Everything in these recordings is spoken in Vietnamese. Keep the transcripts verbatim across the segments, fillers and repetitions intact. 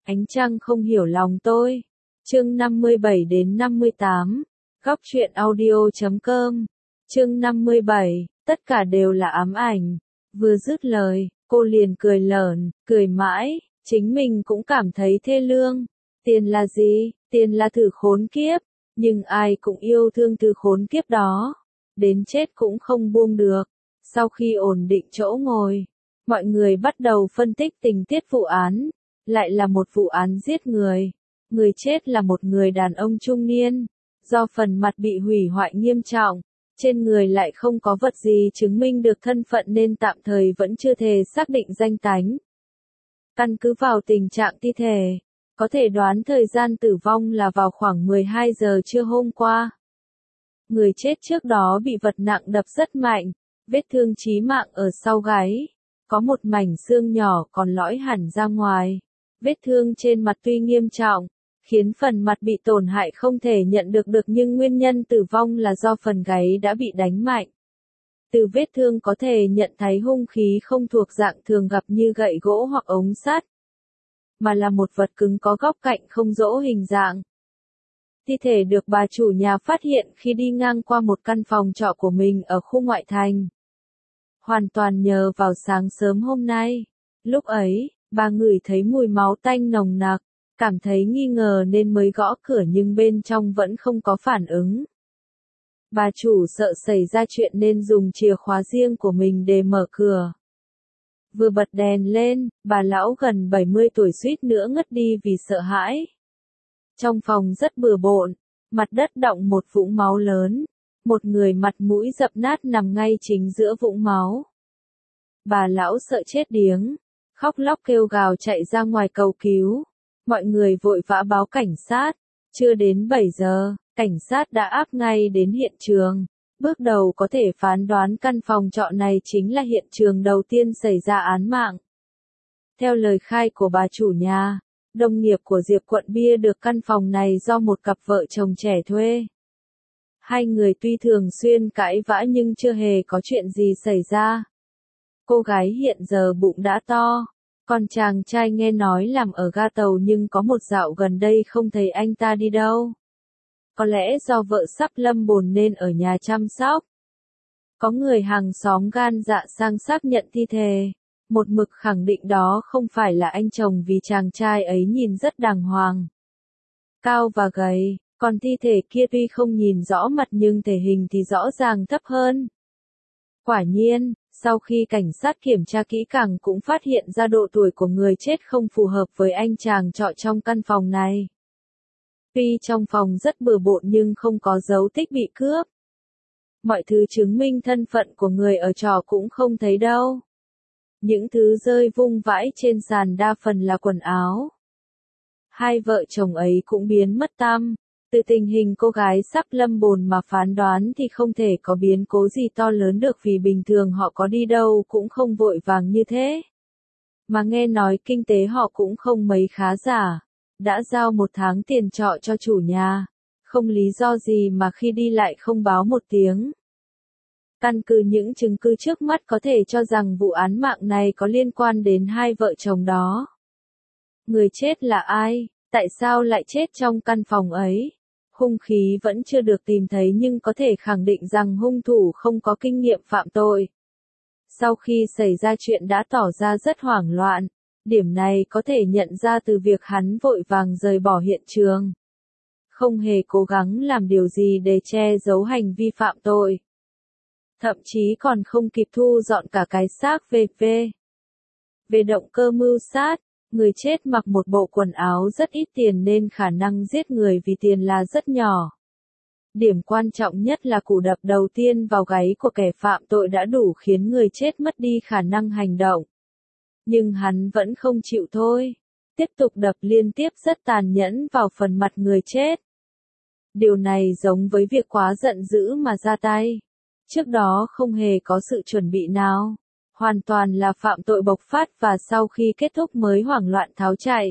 Ánh trăng không hiểu lòng tôi. Chương năm mươi bảy đến năm mươi tám. Góc truyện audio chấm com. Chương năm mươi bảy, tất cả đều là ám ảnh. Vừa dứt lời, cô liền cười lởn, cười mãi, chính mình cũng cảm thấy thê lương. Tiền là gì? Tiền là thứ khốn kiếp, nhưng ai cũng yêu thương thứ khốn kiếp đó. Đến chết cũng không buông được. Sau khi ổn định chỗ ngồi, mọi người bắt đầu phân tích tình tiết vụ án. Lại là một vụ án giết người. Người chết là một người đàn ông trung niên. Do phần mặt bị hủy hoại nghiêm trọng, trên người lại không có vật gì chứng minh được thân phận nên tạm thời vẫn chưa thể xác định danh tánh. Căn cứ vào tình trạng thi thể, có thể đoán thời gian tử vong là vào khoảng mười hai giờ trưa hôm qua. Người chết trước đó bị vật nặng đập rất mạnh, vết thương chí mạng ở sau gáy, có một mảnh xương nhỏ còn lõi hẳn ra ngoài. Vết thương trên mặt tuy nghiêm trọng, khiến phần mặt bị tổn hại không thể nhận được được nhưng nguyên nhân tử vong là do phần gáy đã bị đánh mạnh. Từ vết thương có thể nhận thấy hung khí không thuộc dạng thường gặp như gậy gỗ hoặc ống sắt, mà là một vật cứng có góc cạnh không rõ hình dạng. Thi thể được bà chủ nhà phát hiện khi đi ngang qua một căn phòng trọ của mình ở khu ngoại thành. Hoàn toàn nhờ vào sáng sớm hôm nay. Lúc ấy, bà ngửi thấy mùi máu tanh nồng nặc, cảm thấy nghi ngờ nên mới gõ cửa nhưng bên trong vẫn không có phản ứng. Bà chủ sợ xảy ra chuyện nên dùng chìa khóa riêng của mình để mở cửa. Vừa bật đèn lên, bà lão gần bảy mươi tuổi suýt nữa ngất đi vì sợ hãi. Trong phòng rất bừa bộn, mặt đất đọng một vũng máu lớn, một người mặt mũi dập nát nằm ngay chính giữa vũng máu. Bà lão sợ chết điếng, khóc lóc kêu gào chạy ra ngoài cầu cứu. Mọi người vội vã báo cảnh sát. Chưa đến bảy giờ, cảnh sát đã áp ngay đến hiện trường. Bước đầu có thể phán đoán căn phòng trọ này chính là hiện trường đầu tiên xảy ra án mạng. Theo lời khai của bà chủ nhà, đồng nghiệp của Diệp Quận Bia được căn phòng này do một cặp vợ chồng trẻ thuê. Hai người tuy thường xuyên cãi vã nhưng chưa hề có chuyện gì xảy ra. Cô gái hiện giờ bụng đã to. Còn chàng trai nghe nói làm ở ga tàu nhưng có một dạo gần đây không thấy anh ta đi đâu. Có lẽ do vợ sắp lâm bồn nên ở nhà chăm sóc. Có người hàng xóm gan dạ sang xác nhận thi thể. Một mực khẳng định đó không phải là anh chồng vì chàng trai ấy nhìn rất đàng hoàng. Cao và gầy, còn thi thể kia tuy không nhìn rõ mặt nhưng thể hình thì rõ ràng thấp hơn. Quả nhiên, sau khi cảnh sát kiểm tra kỹ càng cũng phát hiện ra độ tuổi của người chết không phù hợp với anh chàng trọ trong căn phòng này. Tuy trong phòng rất bừa bộn nhưng không có dấu tích bị cướp. Mọi thứ chứng minh thân phận của người ở trọ cũng không thấy đâu. Những thứ rơi vung vãi trên sàn đa phần là quần áo. Hai vợ chồng ấy cũng biến mất tăm. Từ tình hình cô gái sắp lâm bồn mà phán đoán thì không thể có biến cố gì to lớn được vì bình thường họ có đi đâu cũng không vội vàng như thế. Mà nghe nói kinh tế họ cũng không mấy khá giả. Đã giao một tháng tiền trọ cho chủ nhà. Không lý do gì mà khi đi lại không báo một tiếng. Căn cứ những chứng cứ trước mắt có thể cho rằng vụ án mạng này có liên quan đến hai vợ chồng đó. Người chết là ai? Tại sao lại chết trong căn phòng ấy? Hung khí vẫn chưa được tìm thấy nhưng có thể khẳng định rằng hung thủ không có kinh nghiệm phạm tội. Sau khi xảy ra chuyện đã tỏ ra rất hoảng loạn. Điểm này có thể nhận ra từ việc hắn vội vàng rời bỏ hiện trường. Không hề cố gắng làm điều gì để che giấu hành vi phạm tội. Thậm chí còn không kịp thu dọn cả cái xác về về. Về động cơ mưu sát, người chết mặc một bộ quần áo rất ít tiền nên khả năng giết người vì tiền là rất nhỏ. Điểm quan trọng nhất là cú đập đầu tiên vào gáy của kẻ phạm tội đã đủ khiến người chết mất đi khả năng hành động. Nhưng hắn vẫn không chịu thôi. Tiếp tục đập liên tiếp rất tàn nhẫn vào phần mặt người chết. Điều này giống với việc quá giận dữ mà ra tay. Trước đó không hề có sự chuẩn bị nào. Hoàn toàn là phạm tội bộc phát và sau khi kết thúc mới hoảng loạn tháo chạy.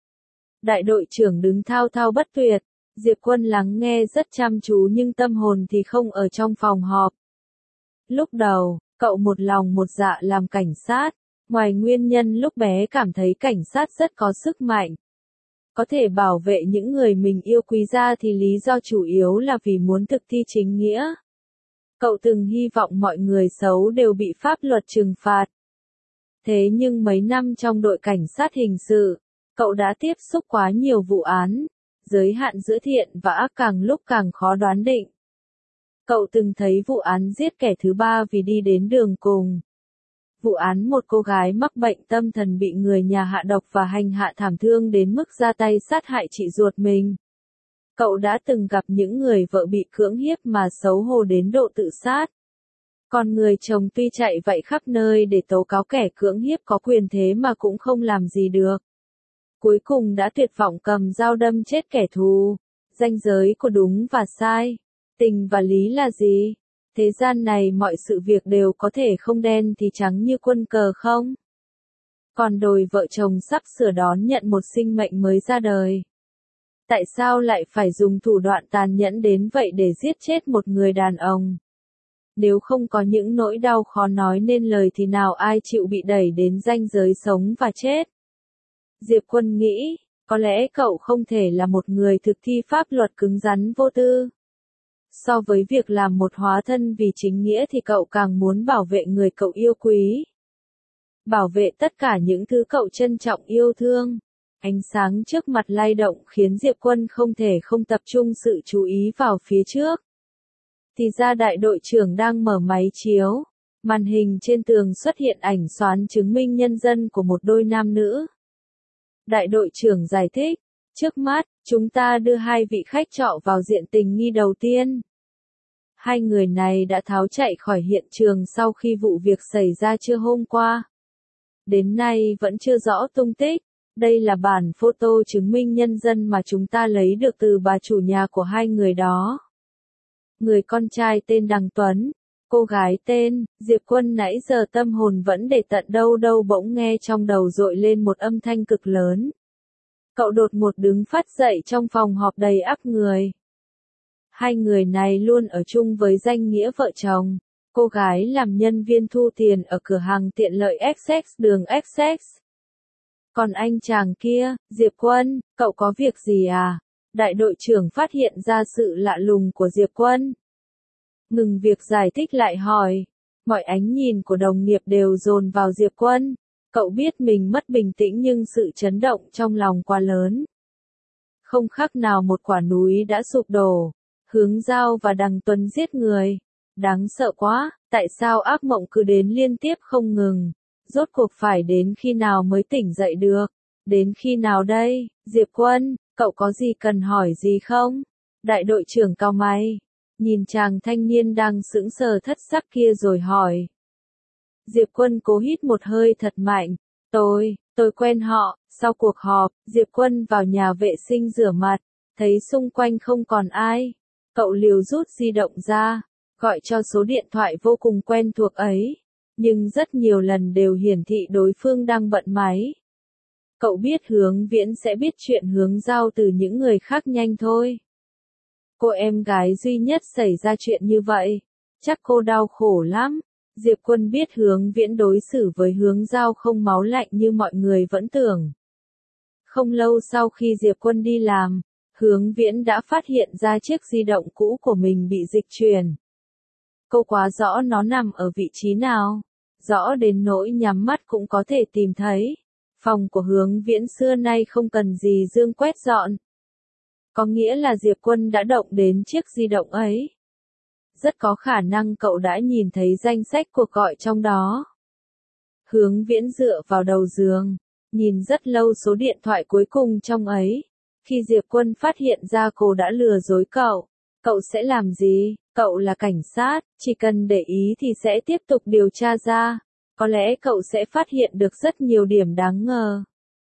Đại đội trưởng đứng thao thao bất tuyệt. Diệp Quân lắng nghe rất chăm chú nhưng tâm hồn thì không ở trong phòng họp. Lúc đầu, cậu một lòng một dạ làm cảnh sát. Ngoài nguyên nhân lúc bé cảm thấy cảnh sát rất có sức mạnh, có thể bảo vệ những người mình yêu quý ra thì lý do chủ yếu là vì muốn thực thi chính nghĩa. Cậu từng hy vọng mọi người xấu đều bị pháp luật trừng phạt. Thế nhưng mấy năm trong đội cảnh sát hình sự, cậu đã tiếp xúc quá nhiều vụ án, giới hạn giữa thiện và ác càng lúc càng khó đoán định. Cậu từng thấy vụ án giết kẻ thứ ba vì đi đến đường cùng. Vụ án một cô gái mắc bệnh tâm thần bị người nhà hạ độc và hành hạ thảm thương đến mức ra tay sát hại chị ruột mình. Cậu đã từng gặp những người vợ bị cưỡng hiếp mà xấu hổ đến độ tự sát. Còn người chồng tuy chạy vậy khắp nơi để tố cáo kẻ cưỡng hiếp có quyền thế mà cũng không làm gì được. Cuối cùng đã tuyệt vọng cầm dao đâm chết kẻ thù. Ranh giới của đúng và sai, tình và lý là gì? Thế gian này mọi sự việc đều có thể không đen thì trắng như quân cờ không? Còn đôi vợ chồng sắp sửa đón nhận một sinh mệnh mới ra đời. Tại sao lại phải dùng thủ đoạn tàn nhẫn đến vậy để giết chết một người đàn ông? Nếu không có những nỗi đau khó nói nên lời thì nào ai chịu bị đẩy đến ranh giới sống và chết? Diệp Quân nghĩ, có lẽ cậu không thể là một người thực thi pháp luật cứng rắn vô tư. So với việc làm một hóa thân vì chính nghĩa thì cậu càng muốn bảo vệ người cậu yêu quý. Bảo vệ tất cả những thứ cậu trân trọng yêu thương. Ánh sáng trước mặt lay động khiến Diệp Quân không thể không tập trung sự chú ý vào phía trước. Thì ra đại đội trưởng đang mở máy chiếu. Màn hình trên tường xuất hiện ảnh xoán chứng minh nhân dân của một đôi nam nữ. Đại đội trưởng giải thích, trước mắt, chúng ta đưa hai vị khách trọ vào diện tình nghi đầu tiên. Hai người này đã tháo chạy khỏi hiện trường sau khi vụ việc xảy ra trưa hôm qua. Đến nay vẫn chưa rõ tung tích. Đây là bản photo chứng minh nhân dân mà chúng ta lấy được từ bà chủ nhà của hai người đó. Người con trai tên Đằng Tuấn, cô gái tên Diệp Quân nãy giờ tâm hồn vẫn để tận đâu đâu bỗng nghe trong đầu dội lên một âm thanh cực lớn. Cậu đột ngột đứng phát dậy trong phòng họp đầy ắp người. Hai người này luôn ở chung với danh nghĩa vợ chồng. Cô gái làm nhân viên thu tiền ở cửa hàng tiện lợi ích ích đường ích ích. Còn anh chàng kia, Diệp Quân, cậu có việc gì à? Đại đội trưởng phát hiện ra sự lạ lùng của Diệp Quân. Ngừng việc giải thích lại hỏi. Mọi ánh nhìn của đồng nghiệp đều dồn vào Diệp Quân. Cậu biết mình mất bình tĩnh nhưng sự chấn động trong lòng quá lớn. Không khác nào một quả núi đã sụp đổ. Hướng Giao và Đằng Tuấn giết người. Đáng sợ quá, tại sao ác mộng cứ đến liên tiếp không ngừng? Rốt cuộc phải đến khi nào mới tỉnh dậy được? Đến khi nào đây? Diệp Quân, cậu có gì cần hỏi gì không? Đại đội trưởng cau mày, nhìn chàng thanh niên đang sững sờ thất sắc kia rồi hỏi. Diệp Quân cố hít một hơi thật mạnh. Tôi, tôi quen họ. Sau cuộc họp, Diệp Quân vào nhà vệ sinh rửa mặt, thấy xung quanh không còn ai. Cậu liều rút di động ra, gọi cho số điện thoại vô cùng quen thuộc ấy. Nhưng rất nhiều lần đều hiển thị đối phương đang bận máy. Cậu biết Hướng Viễn sẽ biết chuyện Hướng Giao từ những người khác nhanh thôi. Cô em gái duy nhất xảy ra chuyện như vậy. Chắc cô đau khổ lắm. Diệp Quân biết Hướng Viễn đối xử với Hướng Giao không máu lạnh như mọi người vẫn tưởng. Không lâu sau khi Diệp Quân đi làm, Hướng Viễn đã phát hiện ra chiếc di động cũ của mình bị dịch chuyển. Cô quá rõ nó nằm ở vị trí nào. Rõ đến nỗi nhắm mắt cũng có thể tìm thấy. Phòng của Hướng Viễn xưa nay không cần gì Dương quét dọn. Có nghĩa là Diệp Quân đã động đến chiếc di động ấy. Rất có khả năng cậu đã nhìn thấy danh sách cuộc gọi trong đó. Hướng Viễn dựa vào đầu giường, nhìn rất lâu số điện thoại cuối cùng trong ấy. Khi Diệp Quân phát hiện ra cô đã lừa dối cậu, cậu sẽ làm gì? Cậu là cảnh sát, chỉ cần để ý thì sẽ tiếp tục điều tra ra. Có lẽ cậu sẽ phát hiện được rất nhiều điểm đáng ngờ.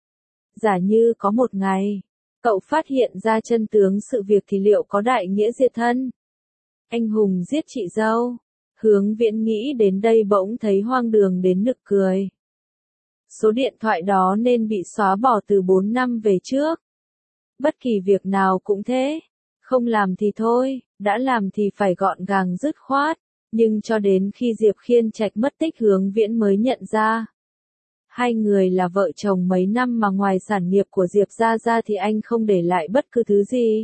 Giả như có một ngày, cậu phát hiện ra chân tướng sự việc thì liệu có đại nghĩa diệt thân? Anh hùng giết chị dâu. Hướng Viễn nghĩ đến đây bỗng thấy hoang đường đến nực cười. Số điện thoại đó nên bị xóa bỏ từ bốn năm về trước. Bất kỳ việc nào cũng thế. Không làm thì thôi, đã làm thì phải gọn gàng dứt khoát. Nhưng cho đến khi Diệp Khiên Trạch mất tích Hướng Viễn mới nhận ra. Hai người là vợ chồng mấy năm mà ngoài sản nghiệp của Diệp gia ra thì anh không để lại bất cứ thứ gì.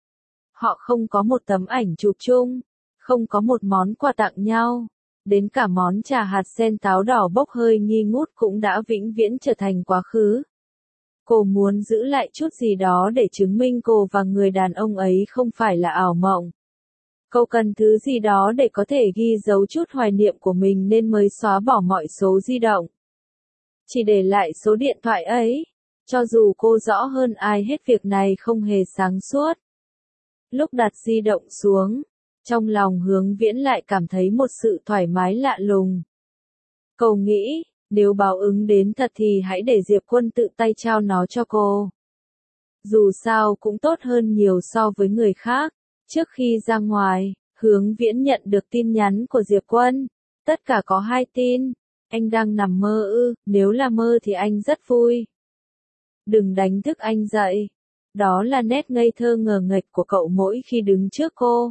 Họ không có một tấm ảnh chụp chung, không có một món quà tặng nhau, đến cả món trà hạt sen táo đỏ bốc hơi nghi ngút cũng đã vĩnh viễn trở thành quá khứ. Cô muốn giữ lại chút gì đó để chứng minh cô và người đàn ông ấy không phải là ảo mộng. Cô cần thứ gì đó để có thể ghi dấu chút hoài niệm của mình nên mới xóa bỏ mọi số di động. Chỉ để lại số điện thoại ấy, cho dù cô rõ hơn ai hết việc này không hề sáng suốt. Lúc đặt di động xuống, trong lòng Hướng Viễn lại cảm thấy một sự thoải mái lạ lùng. Cô nghĩ, nếu báo ứng đến thật thì hãy để Diệp Quân tự tay trao nó cho cô. Dù sao cũng tốt hơn nhiều so với người khác. Trước khi ra ngoài, Hướng Viễn nhận được tin nhắn của Diệp Quân. Tất cả có hai tin. Anh đang nằm mơ ư, nếu là mơ thì anh rất vui. Đừng đánh thức anh dậy. Đó là nét ngây thơ ngờ nghệch của cậu mỗi khi đứng trước cô.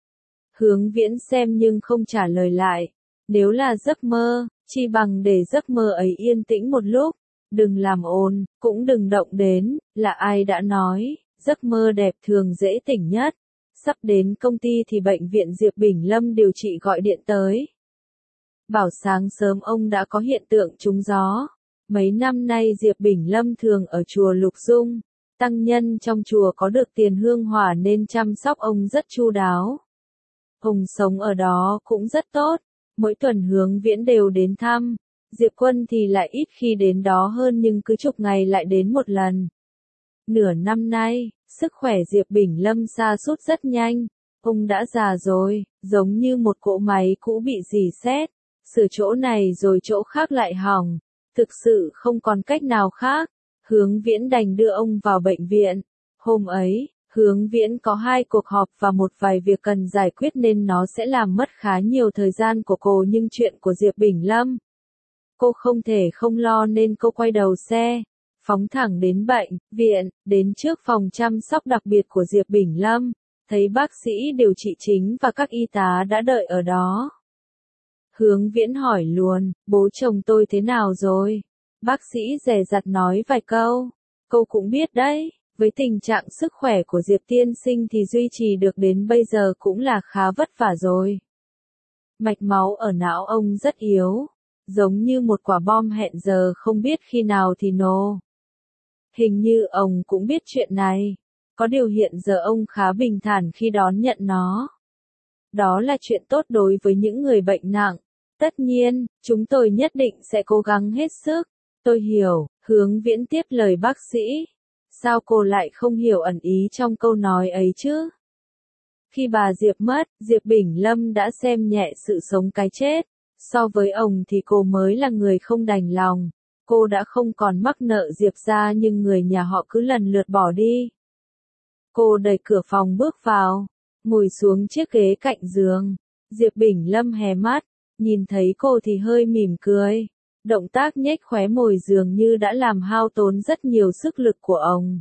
Hướng Viễn xem nhưng không trả lời lại. Nếu là giấc mơ, chi bằng để giấc mơ ấy yên tĩnh một lúc. Đừng làm ồn, cũng đừng động đến, là ai đã nói, giấc mơ đẹp thường dễ tỉnh nhất. Sắp đến công ty thì bệnh viện Diệp Bình Lâm điều trị gọi điện tới. Bảo sáng sớm ông đã có hiện tượng trúng gió. Mấy năm nay Diệp Bình Lâm thường ở chùa Lục Dung. Tăng nhân trong chùa có được tiền hương hỏa nên chăm sóc ông rất chu đáo. Ông sống ở đó cũng rất tốt. Mỗi tuần Hướng Viễn đều đến thăm. Diệp Quân thì lại ít khi đến đó hơn nhưng cứ chục ngày lại đến một lần. Nửa năm nay, sức khỏe Diệp Bình Lâm sa sút rất nhanh. Ông đã già rồi, giống như một cỗ máy cũ bị rỉ sét, sửa chỗ này rồi chỗ khác lại hỏng. Thực sự không còn cách nào khác. Hướng Viễn đành đưa ông vào bệnh viện. Hôm ấy, Hướng Viễn có hai cuộc họp và một vài việc cần giải quyết nên nó sẽ làm mất khá nhiều thời gian của cô, nhưng chuyện của Diệp Bình Lâm, cô không thể không lo nên cô quay đầu xe, phóng thẳng đến bệnh viện, đến trước phòng chăm sóc đặc biệt của Diệp Bình Lâm, thấy bác sĩ điều trị chính và các y tá đã đợi ở đó. Hướng Viễn hỏi luôn, bố chồng tôi thế nào rồi? Bác sĩ dè dặt nói vài câu, cô cũng biết đấy, với tình trạng sức khỏe của Diệp tiên sinh thì duy trì được đến bây giờ cũng là khá vất vả rồi. Mạch máu ở não ông rất yếu, giống như một quả bom hẹn giờ không biết khi nào thì nổ. Hình như ông cũng biết chuyện này, có điều hiện giờ ông khá bình thản khi đón nhận nó. Đó là chuyện tốt đối với những người bệnh nặng. Tất nhiên, chúng tôi nhất định sẽ cố gắng hết sức. Tôi hiểu, Hướng Viễn tiếp lời bác sĩ. Sao cô lại không hiểu ẩn ý trong câu nói ấy chứ? Khi bà Diệp mất, Diệp Bình Lâm đã xem nhẹ sự sống cái chết. So với ông thì cô mới là người không đành lòng. Cô đã không còn mắc nợ Diệp ra nhưng người nhà họ cứ lần lượt bỏ đi. Cô đẩy cửa phòng bước vào, ngồi xuống chiếc ghế cạnh giường. Diệp Bình Lâm hé mắt, nhìn thấy cô thì hơi mỉm cười. Động tác nhếch khóe môi dường như đã làm hao tốn rất nhiều sức lực của ông.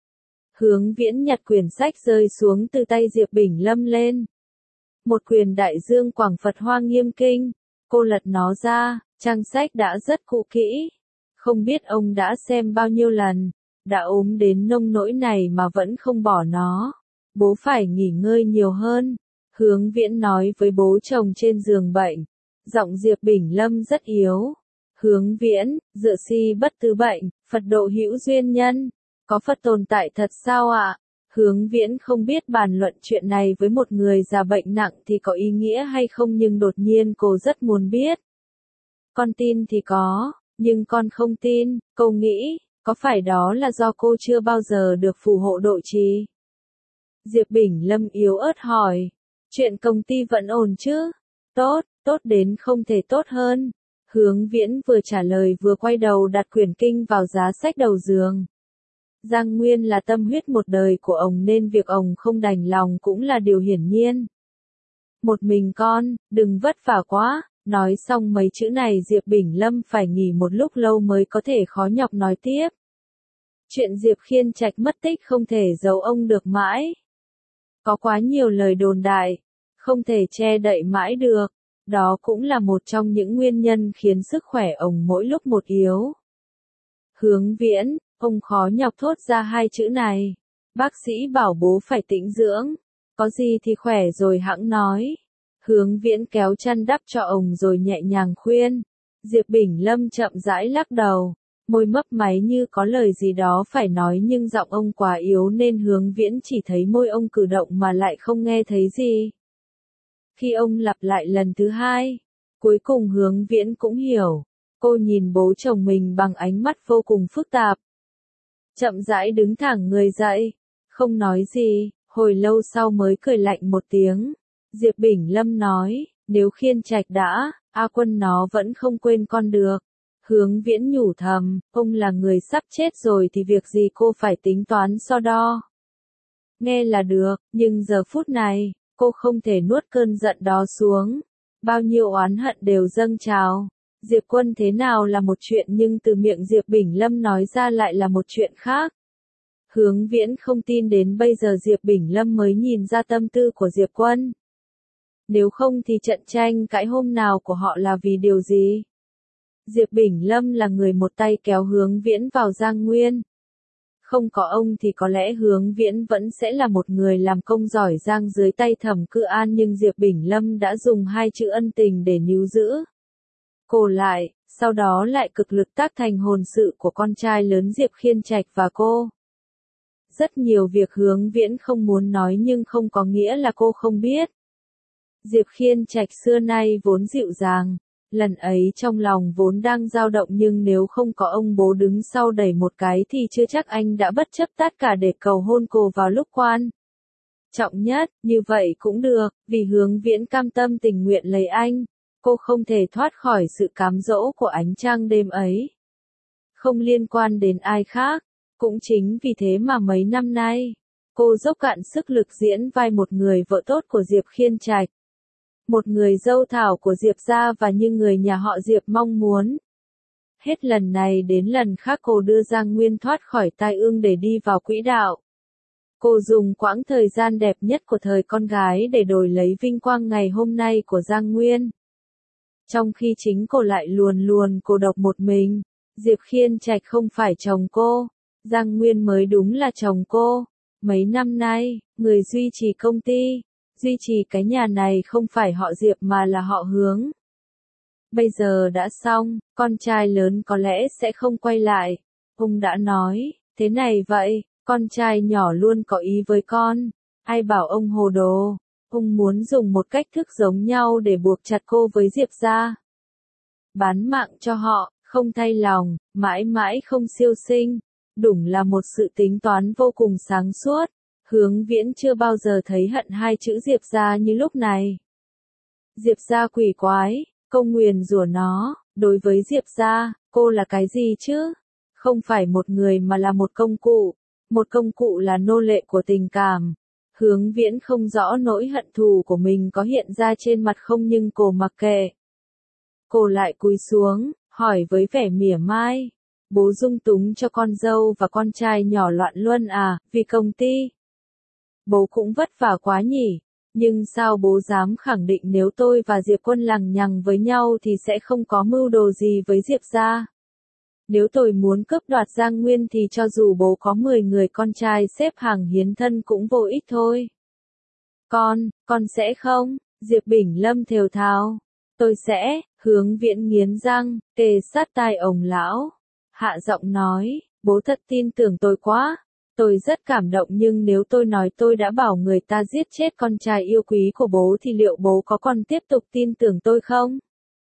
Hướng Viễn nhặt quyển sách rơi xuống từ tay Diệp Bình Lâm lên. Một quyển Đại Dương Quảng Phật Hoa Nghiêm Kinh. Cô lật nó ra, trang sách đã rất cũ kỹ. Không biết ông đã xem bao nhiêu lần, đã ốm đến nông nỗi này mà vẫn không bỏ nó. Bố phải nghỉ ngơi nhiều hơn. Hướng Viễn nói với bố chồng trên giường bệnh. Giọng Diệp Bình Lâm rất yếu. Hướng Viễn, dựa si bất tứ bệnh, Phật độ hữu duyên nhân. Có Phật tồn tại thật sao ạ? Hướng Viễn không biết bàn luận chuyện này với một người già bệnh nặng thì có ý nghĩa hay không, nhưng đột nhiên cô rất muốn biết. Con tin thì có, nhưng con không tin. Cô nghĩ, có phải đó là do cô chưa bao giờ được phù hộ độ trì? Diệp Bình Lâm yếu ớt hỏi. Chuyện công ty vẫn ổn chứ? Tốt, tốt đến không thể tốt hơn. Hướng Viễn vừa trả lời vừa quay đầu đặt quyển kinh vào giá sách đầu giường. Giang Nguyên là tâm huyết một đời của ông nên việc ông không đành lòng cũng là điều hiển nhiên. Một mình con, đừng vất vả quá. Nói xong mấy chữ này Diệp Bình Lâm phải nghỉ một lúc lâu mới có thể khó nhọc nói tiếp. Chuyện Diệp Khiên Trạch mất tích không thể giấu ông được mãi. Có quá nhiều lời đồn đại, không thể che đậy mãi được. Đó cũng là một trong những nguyên nhân khiến sức khỏe ông mỗi lúc một yếu. Hướng Viễn, ông khó nhọc thốt ra hai chữ này. Bác sĩ bảo bố phải tĩnh dưỡng. Có gì thì khỏe rồi hẵng nói. Hướng Viễn kéo chăn đắp cho ông rồi nhẹ nhàng khuyên. Diệp Bình Lâm chậm rãi lắc đầu. Môi mấp máy như có lời gì đó phải nói nhưng giọng ông quá yếu nên Hướng Viễn chỉ thấy môi ông cử động mà lại không nghe thấy gì. Khi ông lặp lại lần thứ hai, cuối cùng Hướng Viễn cũng hiểu. Cô nhìn bố chồng mình bằng ánh mắt vô cùng phức tạp. Chậm rãi đứng thẳng người dậy, không nói gì, hồi lâu sau mới cười lạnh một tiếng. Diệp Bình Lâm nói, nếu Khiên Trạch đã, A Quân nó vẫn không quên con được. Hướng Viễn nhủ thầm, ông là người sắp chết rồi thì việc gì cô phải tính toán so đo. Nghe là được, nhưng giờ phút này, cô không thể nuốt cơn giận đó xuống. Bao nhiêu oán hận đều dâng trào. Diệp Quân thế nào là một chuyện nhưng từ miệng Diệp Bình Lâm nói ra lại là một chuyện khác. Hướng Viễn không tin đến bây giờ Diệp Bình Lâm mới nhìn ra tâm tư của Diệp Quân. Nếu không thì trận tranh cãi hôm nào của họ là vì điều gì? Diệp Bình Lâm là người một tay kéo Hướng Viễn vào Giang Nguyên. Không có ông thì có lẽ Hướng Viễn vẫn sẽ là một người làm công giỏi giang dưới tay Thẩm Cự An nhưng Diệp Bình Lâm đã dùng hai chữ ân tình để níu giữ cô lại, sau đó lại cực lực tác thành hồn sự của con trai lớn Diệp Khiên Trạch và cô. Rất nhiều việc Hướng Viễn không muốn nói nhưng không có nghĩa là cô không biết. Diệp Khiên Trạch xưa nay vốn dịu dàng, lần ấy trong lòng vốn đang dao động nhưng nếu không có ông bố đứng sau đẩy một cái thì chưa chắc anh đã bất chấp tất cả để cầu hôn cô vào lúc quan trọng nhất, như vậy cũng được, vì Hướng Viễn cam tâm tình nguyện lấy anh. Cô không thể thoát khỏi sự cám dỗ của ánh trăng đêm ấy. Không liên quan đến ai khác. Cũng chính vì thế mà mấy năm nay, cô dốc cạn sức lực diễn vai một người vợ tốt của Diệp Khiên Trạch. Một người dâu thảo của Diệp gia và như người nhà họ Diệp mong muốn. Hết lần này đến lần khác cô đưa Giang Nguyên thoát khỏi tai ương để đi vào quỹ đạo. Cô dùng quãng thời gian đẹp nhất của thời con gái để đổi lấy vinh quang ngày hôm nay của Giang Nguyên. Trong khi chính cô lại luồn luồn cô độc một mình, Diệp Khiên Trạch không phải chồng cô, Giang Nguyên mới đúng là chồng cô. Mấy năm nay, người duy trì công ty, duy trì cái nhà này không phải họ Diệp mà là họ Hướng. Bây giờ đã xong, con trai lớn có lẽ sẽ không quay lại. Ông đã nói, thế này vậy, con trai nhỏ luôn có ý với con. Ai bảo ông hồ đồ. Ông muốn dùng một cách thức giống nhau để buộc chặt cô với Diệp gia. Bán mạng cho họ, không thay lòng, mãi mãi không siêu sinh. Đúng là một sự tính toán vô cùng sáng suốt. Hướng Viễn chưa bao giờ thấy hận hai chữ Diệp gia như lúc này. Diệp gia quỷ quái, câu nguyền rủa nó, đối với Diệp gia, cô là cái gì chứ? Không phải một người mà là một công cụ. Một công cụ là nô lệ của tình cảm. Hướng Viễn không rõ nỗi hận thù của mình có hiện ra trên mặt không nhưng cô mặc kệ. Cô lại cúi xuống, hỏi với vẻ mỉa mai. Bố dung túng cho con dâu và con trai nhỏ loạn luân à, vì công ty. Bố cũng vất vả quá nhỉ, nhưng sao bố dám khẳng định nếu tôi và Diệp Quân lằng nhằng với nhau thì sẽ không có mưu đồ gì với Diệp gia. Nếu tôi muốn cướp đoạt Giang Nguyên thì cho dù bố có mười người con trai xếp hàng hiến thân cũng vô ích thôi. Con, con sẽ không, Diệp Bình Lâm thều thào. Tôi sẽ, Hướng Viễn nghiến răng, kề sát tai ông lão. Hạ giọng nói, bố thật tin tưởng tôi quá. Tôi rất cảm động nhưng nếu tôi nói tôi đã bảo người ta giết chết con trai yêu quý của bố thì liệu bố có còn tiếp tục tin tưởng tôi không?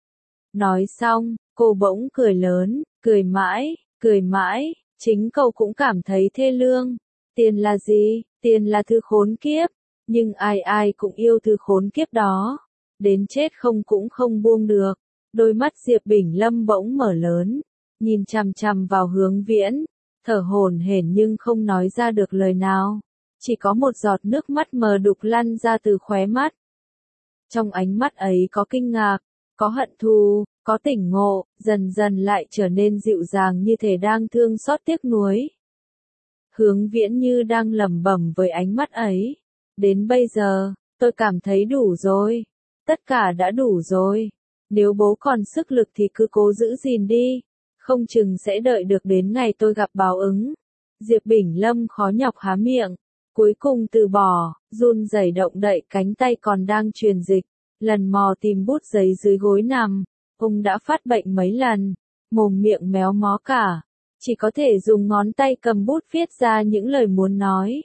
Nói xong, cô bỗng cười lớn, cười mãi, cười mãi, chính cậu cũng cảm thấy thê lương. Tiền là gì? Tiền là thứ khốn kiếp, nhưng ai ai cũng yêu thứ khốn kiếp đó. Đến chết không cũng không buông được. Đôi mắt Diệp Bình Lâm bỗng mở lớn, nhìn chằm chằm vào Hướng Viễn, thở hổn hển nhưng không nói ra được lời nào. Chỉ có một giọt nước mắt mờ đục lăn ra từ khóe mắt. Trong ánh mắt ấy có kinh ngạc, có hận thù, có tỉnh ngộ, dần dần lại trở nên dịu dàng như thể đang thương xót tiếc nuối. Hướng Viễn như đang lẩm bẩm với ánh mắt ấy. Đến bây giờ, tôi cảm thấy đủ rồi. Tất cả đã đủ rồi. Nếu bố còn sức lực thì cứ cố giữ gìn đi. không chừng sẽ đợi được đến ngày tôi gặp báo ứng. Diệp Bỉnh Lâm khó nhọc há miệng, cuối cùng từ bỏ, run rẩy động đậy cánh tay còn đang truyền dịch, lần mò tìm bút giấy dưới gối nằm, ông đã phát bệnh mấy lần, mồm miệng méo mó cả, chỉ có thể dùng ngón tay cầm bút viết ra những lời muốn nói.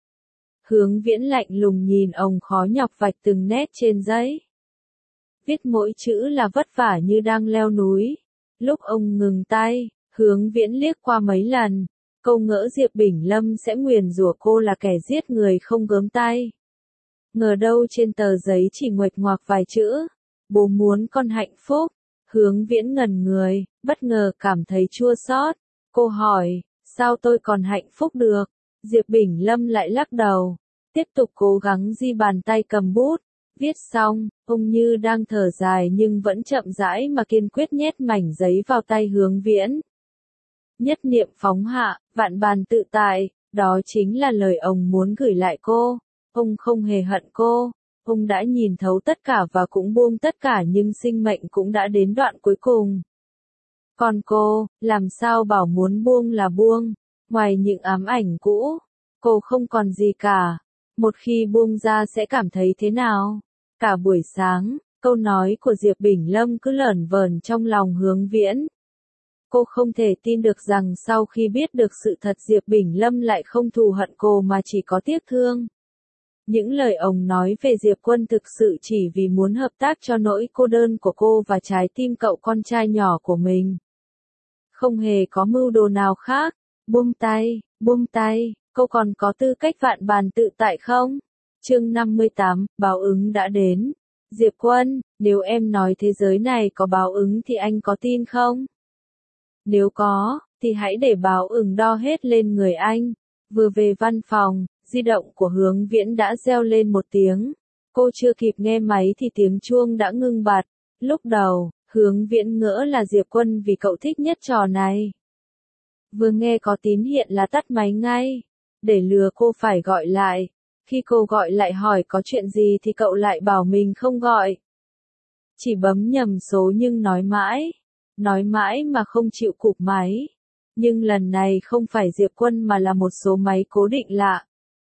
Hướng Viễn lạnh lùng nhìn ông khó nhọc vạch từng nét trên giấy. Viết mỗi chữ là vất vả như đang leo núi. Lúc ông ngừng tay, Hướng Viễn liếc qua mấy lần, câu ngỡ Diệp Bỉnh Lâm sẽ nguyền rủa cô là kẻ giết người không gớm tay. Ngờ đâu trên tờ giấy chỉ nguệch ngoạc vài chữ, bố muốn con hạnh phúc. Hướng Viễn ngẩn người, bất ngờ cảm thấy chua xót. Cô hỏi, sao tôi còn hạnh phúc được? Diệp Bỉnh Lâm lại lắc đầu, tiếp tục cố gắng di bàn tay cầm bút. Viết xong, ông như đang thở dài nhưng vẫn chậm rãi mà kiên quyết nhét mảnh giấy vào tay Hướng Viễn. Nhất niệm phóng hạ, vạn bàn tự tại, đó chính là lời ông muốn gửi lại cô. Ông không hề hận cô, ông đã nhìn thấu tất cả và cũng buông tất cả nhưng sinh mệnh cũng đã đến đoạn cuối cùng. Còn cô, làm sao bảo muốn buông là buông, ngoài những ám ảnh cũ, cô không còn gì cả. Một khi buông ra sẽ cảm thấy thế nào? Cả buổi sáng, câu nói của Diệp Bỉnh Lâm cứ lởn vởn trong lòng Hướng Viễn. Cô không thể tin được rằng sau khi biết được sự thật Diệp Bỉnh Lâm lại không thù hận cô mà chỉ có tiếc thương. Những lời ông nói về Diệp Quân thực sự chỉ vì muốn hợp tác cho nỗi cô đơn của cô và trái tim cậu con trai nhỏ của mình. Không hề có mưu đồ nào khác. Buông tay, buông tay, cô còn có tư cách vạn bàn tự tại không? Chương năm mươi tám, báo ứng đã đến. Diệp Quân, nếu em nói thế giới này có báo ứng thì anh có tin không? Nếu có, thì hãy để báo ứng đo hết lên người anh. Vừa về văn phòng, di động của Hướng Viễn đã reo lên một tiếng. Cô chưa kịp nghe máy thì tiếng chuông đã ngưng bặt. Lúc đầu, Hướng Viễn ngỡ là Diệp Quân vì cậu thích nhất trò này. Vừa nghe có tín hiện là tắt máy ngay, để lừa cô phải gọi lại. Khi cô gọi lại hỏi có chuyện gì thì cậu lại bảo mình không gọi. Chỉ bấm nhầm số nhưng nói mãi, nói mãi mà không chịu cụp máy. Nhưng lần này không phải Diệp Quân mà là một số máy cố định lạ.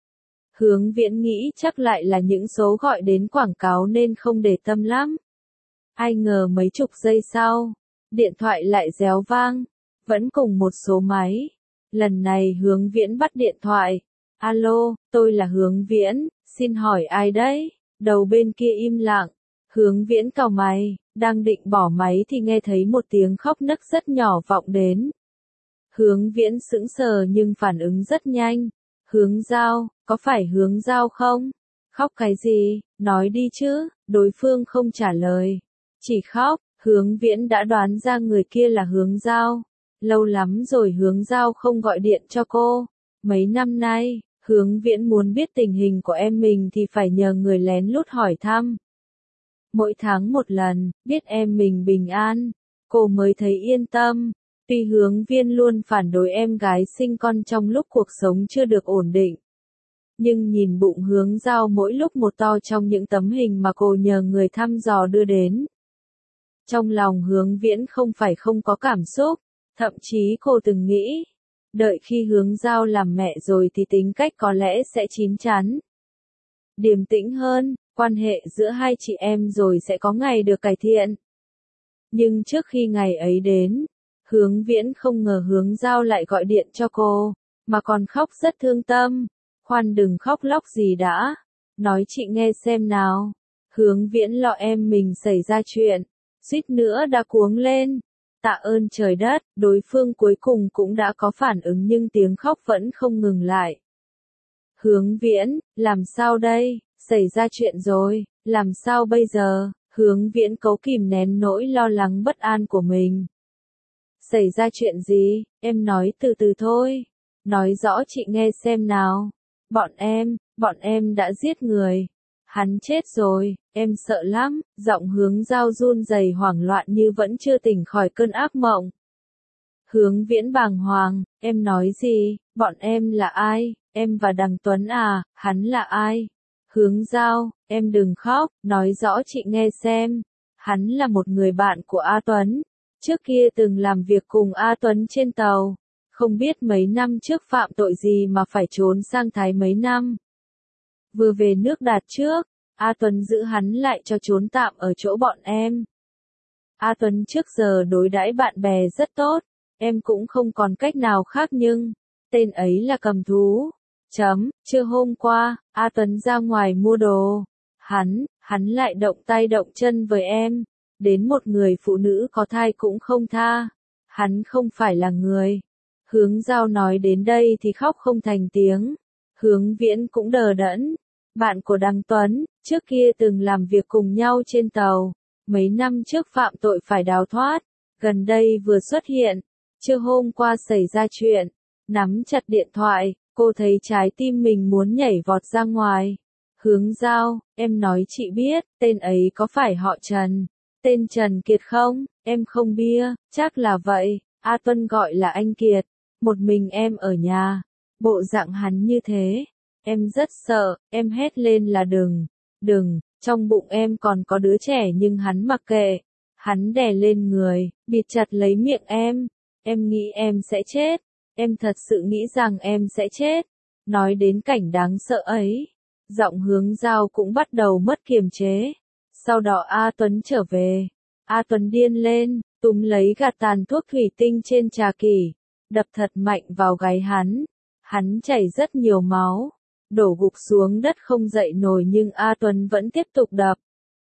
Hướng Viễn nghĩ chắc lại là những số gọi đến quảng cáo nên không để tâm lắm. Ai ngờ mấy chục giây sau, điện thoại lại réo vang, vẫn cùng một số máy. Lần này Hướng Viễn bắt điện thoại. Alo, tôi là Hướng Viễn, xin hỏi ai đấy? Đầu bên kia im lặng. Hướng Viễn cau mày, đang định bỏ máy thì nghe thấy một tiếng khóc nấc rất nhỏ vọng đến. Hướng Viễn sững sờ nhưng phản ứng rất nhanh. Hướng Giao, có phải Hướng Giao không? Khóc cái gì? Nói đi chứ. Đối phương không trả lời, chỉ khóc. Hướng Viễn đã đoán ra người kia là Hướng Giao. Lâu lắm rồi Hướng Giao không gọi điện cho cô. Mấy năm nay, Hướng Viễn muốn biết tình hình của em mình thì phải nhờ người lén lút hỏi thăm. Mỗi tháng một lần, biết em mình bình an, cô mới thấy yên tâm. Tuy Hướng Viễn luôn phản đối em gái sinh con trong lúc cuộc sống chưa được ổn định. Nhưng nhìn bụng Hướng Giao mỗi lúc một to trong những tấm hình mà cô nhờ người thăm dò đưa đến. Trong lòng Hướng Viễn không phải không có cảm xúc, thậm chí cô từng nghĩ, đợi khi Hướng Giao làm mẹ rồi thì tính cách có lẽ sẽ chín chắn, điềm tĩnh hơn, quan hệ giữa hai chị em rồi sẽ có ngày được cải thiện. Nhưng trước khi ngày ấy đến, Hướng Viễn không ngờ Hướng Giao lại gọi điện cho cô, mà còn khóc rất thương tâm. Khoan đừng khóc lóc gì đã, nói chị nghe xem nào. Hướng Viễn lo em mình xảy ra chuyện, suýt nữa đã cuống lên. Tạ ơn trời đất, đối phương cuối cùng cũng đã có phản ứng nhưng tiếng khóc vẫn không ngừng lại. Hướng Viễn, làm sao đây, xảy ra chuyện rồi, làm sao bây giờ? Hướng Viễn cố kìm nén nỗi lo lắng bất an của mình. Xảy ra chuyện gì, em nói từ từ thôi, nói rõ chị nghe xem nào. Bọn em, bọn em đã giết người. Hắn chết rồi, em sợ lắm. Giọng Hướng Giao run rẩy hoảng loạn như vẫn chưa tỉnh khỏi cơn ác mộng. Hướng Viễn bàng hoàng, em nói gì, bọn em là ai, em và Đằng Tuấn à, hắn là ai? Hướng Giao, em đừng khóc, nói rõ chị nghe xem. Hắn là một người bạn của A Tuấn. trước kia từng làm việc cùng A Tuấn trên tàu, không biết mấy năm trước phạm tội gì mà phải trốn sang Thái mấy năm. Vừa về nước Đạt trước, A Tuấn giữ hắn lại cho trốn tạm ở chỗ bọn em. A Tuấn trước giờ đối đãi bạn bè rất tốt, em cũng không còn cách nào khác nhưng, tên ấy là cầm thú. Chấm, trưa hôm qua, A Tuấn ra ngoài mua đồ. Hắn, hắn lại động tay động chân với em. Đến một người phụ nữ có thai cũng không tha. Hắn không phải là người. Hướng Giao nói đến đây thì khóc không thành tiếng. Hướng Viễn cũng đờ đẫn. Bạn của Đăng Tuấn, trước kia từng làm việc cùng nhau trên tàu. Mấy năm trước phạm tội phải đào thoát. Gần đây vừa xuất hiện. Trưa hôm qua xảy ra chuyện. Nắm chặt điện thoại, cô thấy trái tim mình muốn nhảy vọt ra ngoài. Hướng Giao, em nói chị biết, tên ấy có phải họ Trần? Tên Trần Kiệt không? Em không bia, chắc là vậy. A Tuân gọi là anh Kiệt. Một mình em ở nhà. Bộ dạng hắn như thế. Em rất sợ, em hét lên là đừng, đừng, trong bụng em còn có đứa trẻ nhưng hắn mặc kệ. Hắn đè lên người, bịt chặt lấy miệng em. Em nghĩ em sẽ chết. Em thật sự nghĩ rằng em sẽ chết. Nói đến cảnh đáng sợ ấy, giọng Hướng Giao cũng bắt đầu mất kiềm chế. Sau đó A Tuấn trở về. A Tuấn điên lên, túm lấy gạt tàn thuốc thủy tinh trên trà kỷ, đập thật mạnh vào gáy hắn. Hắn chảy rất nhiều máu, đổ gục xuống đất không dậy nổi nhưng A Tuấn vẫn tiếp tục đập.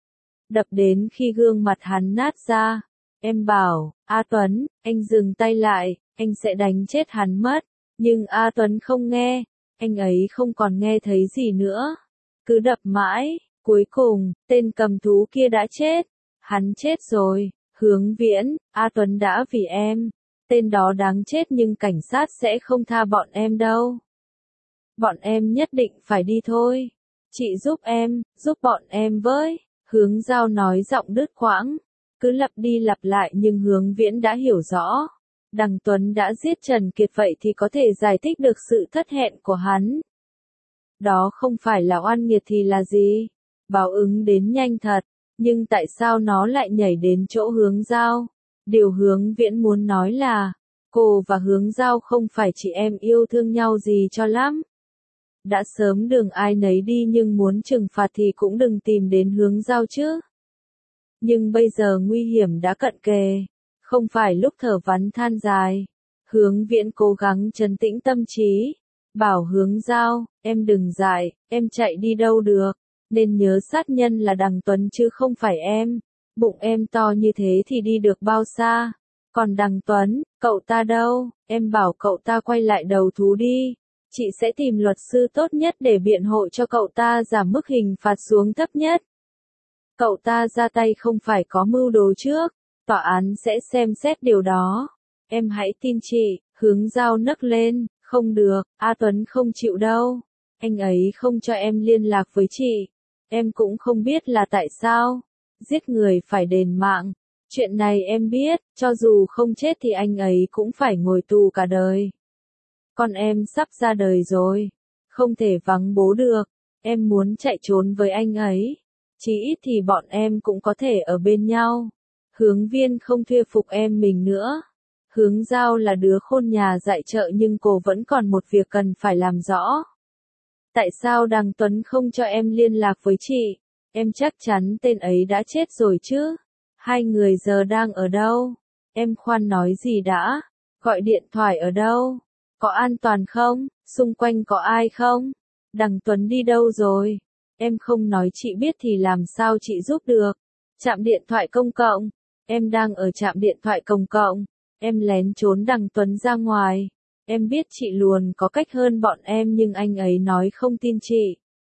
Đập đến khi gương mặt hắn nát ra. Em bảo, A Tuấn, anh dừng tay lại, anh sẽ đánh chết hắn mất. Nhưng A Tuấn không nghe, anh ấy không còn nghe thấy gì nữa. Cứ đập mãi, cuối cùng, tên cầm thú kia đã chết. Hắn chết rồi, Hướng Viễn, A Tuấn đã vì em. Tên đó đáng chết nhưng cảnh sát sẽ không tha bọn em đâu. Bọn em nhất định phải đi thôi. Chị giúp em, giúp bọn em với. Hướng Giao nói giọng đứt quãng. Cứ lặp đi lặp lại nhưng Hướng Viễn đã hiểu rõ. Đằng Tuấn đã giết Trần Kiệt vậy thì có thể giải thích được sự thất hẹn của hắn. Đó không phải là oan nghiệt thì là gì? Báo ứng đến nhanh thật. Nhưng tại sao nó lại nhảy đến chỗ Hướng Giao? Điều Hướng Viễn muốn nói là, cô và Hướng Giao không phải chị em yêu thương nhau gì cho lắm. Đã sớm đường ai nấy đi nhưng muốn trừng phạt thì cũng đừng tìm đến Hướng Giao chứ. Nhưng bây giờ nguy hiểm đã cận kề, không phải lúc thở vắn than dài. Hướng Viễn cố gắng trấn tĩnh tâm trí, bảo Hướng Giao, em đừng dại, em chạy đi đâu được, nên nhớ sát nhân là Đằng Tuấn chứ không phải em. Bụng em to như thế thì đi được bao xa? Còn Đằng Tuấn, cậu ta đâu? Em bảo cậu ta quay lại đầu thú đi. Chị sẽ tìm luật sư tốt nhất để biện hộ cho cậu ta giảm mức hình phạt xuống thấp nhất. Cậu ta ra tay không phải có mưu đồ trước, tòa án sẽ xem xét điều đó. Em hãy tin chị. Hướng Giao nấc lên, không được, A Tuấn không chịu đâu. Anh ấy không cho em liên lạc với chị. Em cũng không biết là tại sao. Giết người phải đền mạng. Chuyện này em biết, cho dù không chết thì anh ấy cũng phải ngồi tù cả đời. Con em sắp ra đời rồi. Không thể vắng bố được. Em muốn chạy trốn với anh ấy. Chí ít thì bọn em cũng có thể ở bên nhau. Hướng Viên không thuyết phục em mình nữa. Hướng Giao là đứa khôn nhà dạy chợ nhưng cô vẫn còn một việc cần phải làm rõ. Tại sao Đằng Tuấn không cho em liên lạc với chị? Em chắc chắn tên ấy đã chết rồi chứ? Hai người giờ đang ở đâu? Em khoan nói gì đã? Gọi điện thoại ở đâu? Có an toàn không? Xung quanh có ai không? Đằng Tuấn đi đâu rồi? Em không nói chị biết thì làm sao chị giúp được? Trạm điện thoại công cộng. Em đang ở trạm điện thoại công cộng. Em lén trốn Đằng Tuấn ra ngoài. Em biết chị Luồn có cách hơn bọn em nhưng anh ấy nói không tin chị.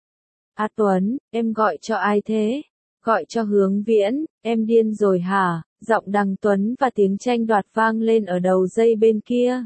A Tuấn, em gọi cho ai thế? Gọi cho Hướng Viễn, em điên rồi hả? Giọng Đằng Tuấn và tiếng tranh đoạt vang lên ở đầu dây bên kia.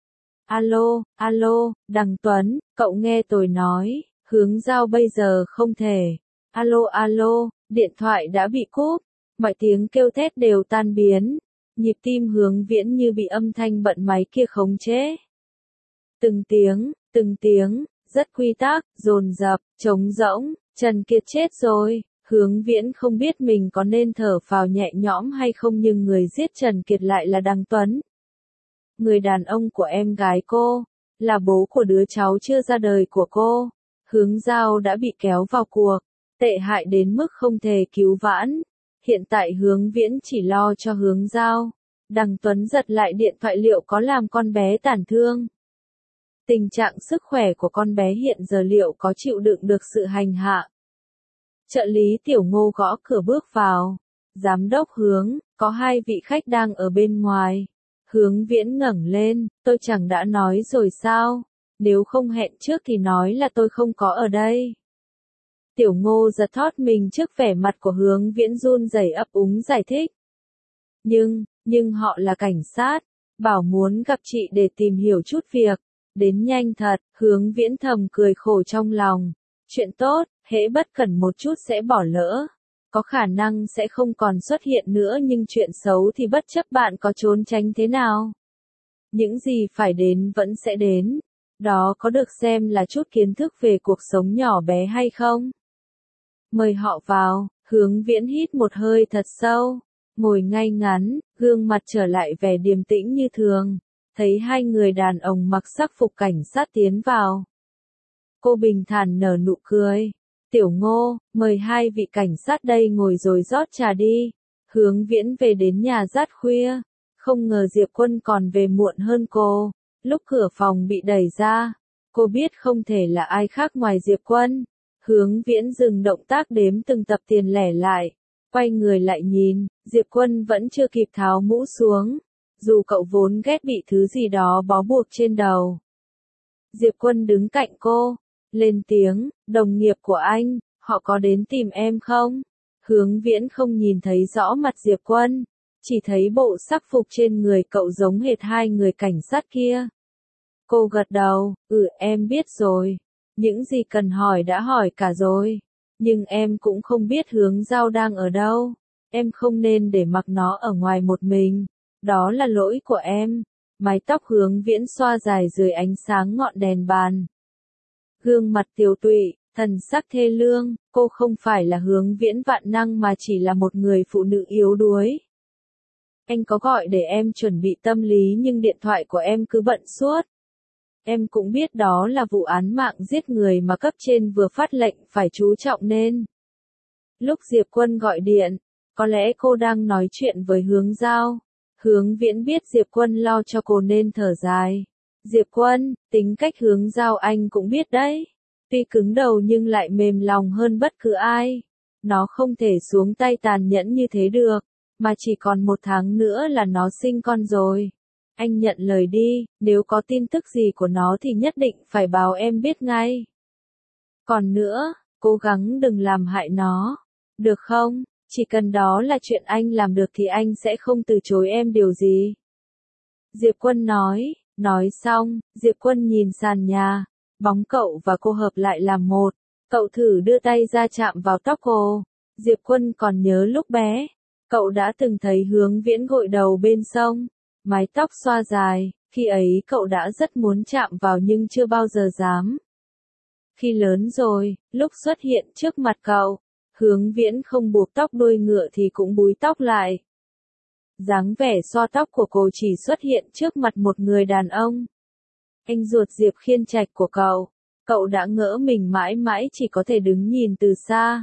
Alo, alo, Đằng Tuấn, cậu nghe tôi nói, Hướng Giao bây giờ không thể. Alo alo, điện thoại đã bị cúp, mọi tiếng kêu thét đều tan biến. Nhịp tim Hướng Viễn như bị âm thanh bận máy kia khống chế. Từng tiếng, từng tiếng, rất quy tắc, dồn dập, trống rỗng, Trần Kiệt chết rồi. Hướng Viễn không biết mình có nên thở phào nhẹ nhõm hay không, nhưng người giết Trần Kiệt lại là Đằng Tuấn. Người đàn ông của em gái cô, là bố của đứa cháu chưa ra đời của cô. Hướng Giao đã bị kéo vào cuộc, tệ hại đến mức không thể cứu vãn. Hiện tại Hướng Viễn chỉ lo cho Hướng Giao. Đằng Tuấn giật lại điện thoại, liệu có làm con bé tổn thương? Tình trạng sức khỏe của con bé hiện giờ liệu có chịu đựng được sự hành hạ? Trợ lý Tiểu Ngô gõ cửa bước vào. Giám đốc Hướng, có hai vị khách đang ở bên ngoài. Hướng Viễn ngẩng lên, tôi chẳng đã nói rồi sao? Nếu không hẹn trước thì nói là tôi không có ở đây. Tiểu Ngô giật thót mình trước vẻ mặt của Hướng Viễn run rẩy, ấp úng giải thích. Nhưng, nhưng họ là cảnh sát, bảo muốn gặp chị để tìm hiểu chút việc. Đến nhanh thật, Hướng Viễn thầm cười khổ trong lòng. Chuyện tốt, hễ bất cẩn một chút sẽ bỏ lỡ. Có khả năng sẽ không còn xuất hiện nữa, nhưng chuyện xấu thì bất chấp bạn có trốn tránh thế nào. Những gì phải đến vẫn sẽ đến. Đó có được xem là chút kiến thức về cuộc sống nhỏ bé hay không? Mời họ vào. Hướng Viễn hít một hơi thật sâu, ngồi ngay ngắn, gương mặt trở lại vẻ điềm tĩnh như thường. Thấy hai người đàn ông mặc sắc phục cảnh sát tiến vào. Cô bình thản nở nụ cười. Tiểu Ngô, mời hai vị cảnh sát đây ngồi rồi rót trà đi. Hướng Viễn về đến nhà rất khuya. Không ngờ Diệp Quân còn về muộn hơn cô. Lúc cửa phòng bị đẩy ra, cô biết không thể là ai khác ngoài Diệp Quân. Hướng Viễn dừng động tác đếm từng tập tiền lẻ lại. Quay người lại nhìn, Diệp Quân vẫn chưa kịp tháo mũ xuống. Dù cậu vốn ghét bị thứ gì đó bó buộc trên đầu. Diệp Quân đứng cạnh cô, lên tiếng, đồng nghiệp của anh, họ có đến tìm em không? Hướng Viễn không nhìn thấy rõ mặt Diệp Quân, chỉ thấy bộ sắc phục trên người cậu giống hệt hai người cảnh sát kia. Cô gật đầu, ừ em biết rồi, những gì cần hỏi đã hỏi cả rồi, nhưng em cũng không biết Hướng Giao đang ở đâu, em không nên để mặc nó ở ngoài một mình, đó là lỗi của em. Mái tóc Hướng Viễn xoa dài dưới ánh sáng ngọn đèn bàn. Gương mặt tiều tụy, thần sắc thê lương, cô không phải là Hướng Viễn vạn năng mà chỉ là một người phụ nữ yếu đuối. Anh có gọi để em chuẩn bị tâm lý nhưng điện thoại của em cứ bận suốt. Em cũng biết đó là vụ án mạng giết người mà cấp trên vừa phát lệnh phải chú trọng nên. Lúc Diệp Quân gọi điện, có lẽ cô đang nói chuyện với Hướng Giao. Hướng Viễn biết Diệp Quân lo cho cô nên thở dài. Diệp Quân, tính cách Hướng Giao anh cũng biết đấy. Tuy cứng đầu nhưng lại mềm lòng hơn bất cứ ai. Nó không thể xuống tay tàn nhẫn như thế được, mà chỉ còn một tháng nữa là nó sinh con rồi. Anh nhận lời đi, nếu có tin tức gì của nó thì nhất định phải báo em biết ngay. Còn nữa, cố gắng đừng làm hại nó. Được không? Chỉ cần đó là chuyện anh làm được thì anh sẽ không từ chối em điều gì. Diệp Quân nói, nói xong, Diệp Quân nhìn sàn nhà, bóng cậu và cô hợp lại làm một, cậu thử đưa tay ra chạm vào tóc cô. Diệp Quân còn nhớ lúc bé, cậu đã từng thấy Hướng Viễn gội đầu bên sông, mái tóc xoa dài, khi ấy cậu đã rất muốn chạm vào nhưng chưa bao giờ dám. Khi lớn rồi, lúc xuất hiện trước mặt cậu, Hướng Viễn không buộc tóc đuôi ngựa thì cũng búi tóc lại. Dáng vẻ xoa tóc của cô chỉ xuất hiện trước mặt một người đàn ông. Anh ruột Diệp Khiên Trạch của cậu, cậu đã ngỡ mình mãi mãi chỉ có thể đứng nhìn từ xa.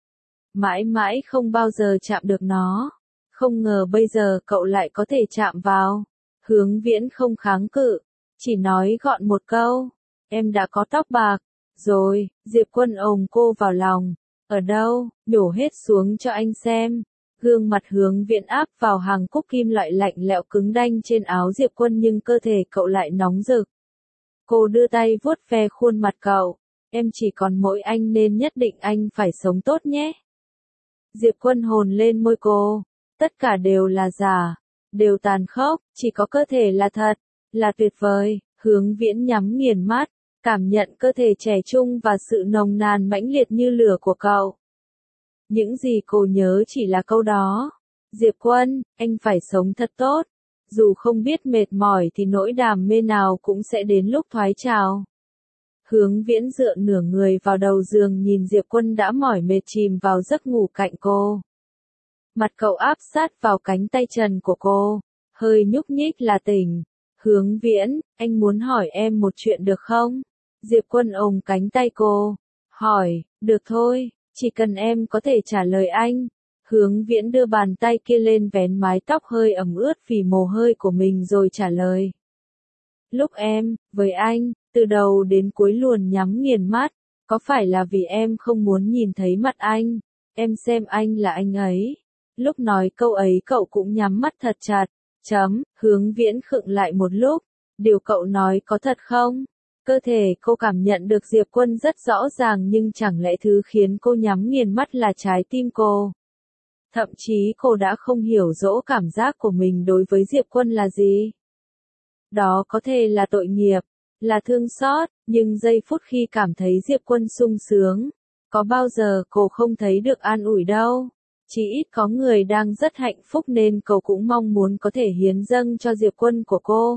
Mãi mãi không bao giờ chạm được nó. Không ngờ bây giờ cậu lại có thể chạm vào. Hướng Viễn không kháng cự, chỉ nói gọn một câu, em đã có tóc bạc. Rồi, Diệp Quân ôm cô vào lòng. Ở đâu, nhổ hết xuống cho anh xem. Gương mặt Hướng Viễn áp vào hàng cúc kim loại lạnh lẽo cứng đanh trên áo Diệp Quân nhưng cơ thể cậu lại nóng rực. Cô đưa tay vuốt ve khuôn mặt cậu. Em chỉ còn mỗi anh nên nhất định anh phải sống tốt nhé. Diệp Quân hôn lên môi cô. Tất cả đều là giả, đều tàn khốc, chỉ có cơ thể là thật, là tuyệt vời. Hướng Viễn nhắm nghiền mắt, cảm nhận cơ thể trẻ trung và sự nồng nàn mãnh liệt như lửa của cậu. Những gì cô nhớ chỉ là câu đó. Diệp Quân, anh phải sống thật tốt. Dù không biết mệt mỏi thì nỗi đam mê nào cũng sẽ đến lúc thoái trào. Hướng Viễn dựa nửa người vào đầu giường nhìn Diệp Quân đã mỏi mệt chìm vào giấc ngủ cạnh cô. Mặt cậu áp sát vào cánh tay trần của cô, hơi nhúc nhích là tỉnh. Hướng Viễn, anh muốn hỏi em một chuyện được không? Diệp Quân ôm cánh tay cô, hỏi, được thôi, chỉ cần em có thể trả lời anh. Hướng Viễn đưa bàn tay kia lên vén mái tóc hơi ẩm ướt vì mồ hôi của mình rồi trả lời. Lúc em, với anh, từ đầu đến cuối luôn nhắm nghiền mắt, có phải là vì em không muốn nhìn thấy mặt anh, em xem anh là anh ấy. Lúc nói câu ấy cậu cũng nhắm mắt thật chặt, chấm, Hướng Viễn khựng lại một lúc, điều cậu nói có thật không? Cơ thể cô cảm nhận được Diệp Quân rất rõ ràng nhưng chẳng lẽ thứ khiến cô nhắm nghiền mắt là trái tim cô. Thậm chí cô đã không hiểu rõ cảm giác của mình đối với Diệp Quân là gì. Đó có thể là tội nghiệp, là thương xót, nhưng giây phút khi cảm thấy Diệp Quân sung sướng, có bao giờ cô không thấy được an ủi đâu. Chỉ ít có người đang rất hạnh phúc nên cậu cũng mong muốn có thể hiến dâng cho Diệp Quân của cô.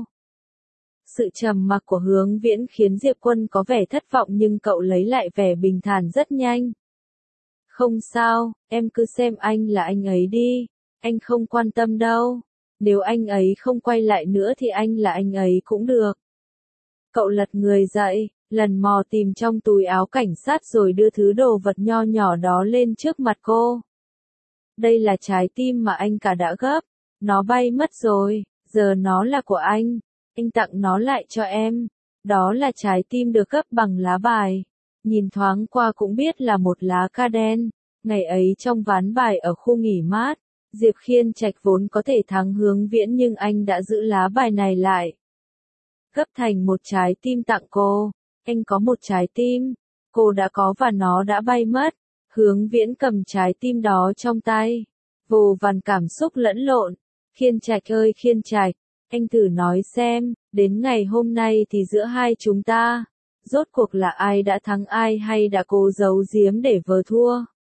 Sự trầm mặc của Hướng Viễn khiến Diệp Quân có vẻ thất vọng nhưng cậu lấy lại vẻ bình thản rất nhanh. Không sao, em cứ xem anh là anh ấy đi, anh không quan tâm đâu. Nếu anh ấy không quay lại nữa thì anh là anh ấy cũng được. Cậu lật người dậy, lần mò tìm trong túi áo cảnh sát rồi đưa thứ đồ vật nho nhỏ đó lên trước mặt cô. Đây là trái tim mà anh cả đã gấp, nó bay mất rồi, giờ nó là của anh, anh tặng nó lại cho em. Đó là trái tim được gấp bằng lá bài, nhìn thoáng qua cũng biết là một lá ca đen. Ngày ấy trong ván bài ở khu nghỉ mát, Diệp Khiên Trạch vốn có thể thắng Hướng Viễn nhưng anh đã giữ lá bài này lại. Gấp thành một trái tim tặng cô, anh có một trái tim, cô đã có và nó đã bay mất. Hướng Viễn cầm trái tim đó trong tay, vô vàn cảm xúc lẫn lộn. Khiên Trạch ơi Khiên Trạch, anh thử nói xem, đến ngày hôm nay thì giữa hai chúng ta, rốt cuộc là ai đã thắng ai hay đã cố giấu giếm để vờ thua?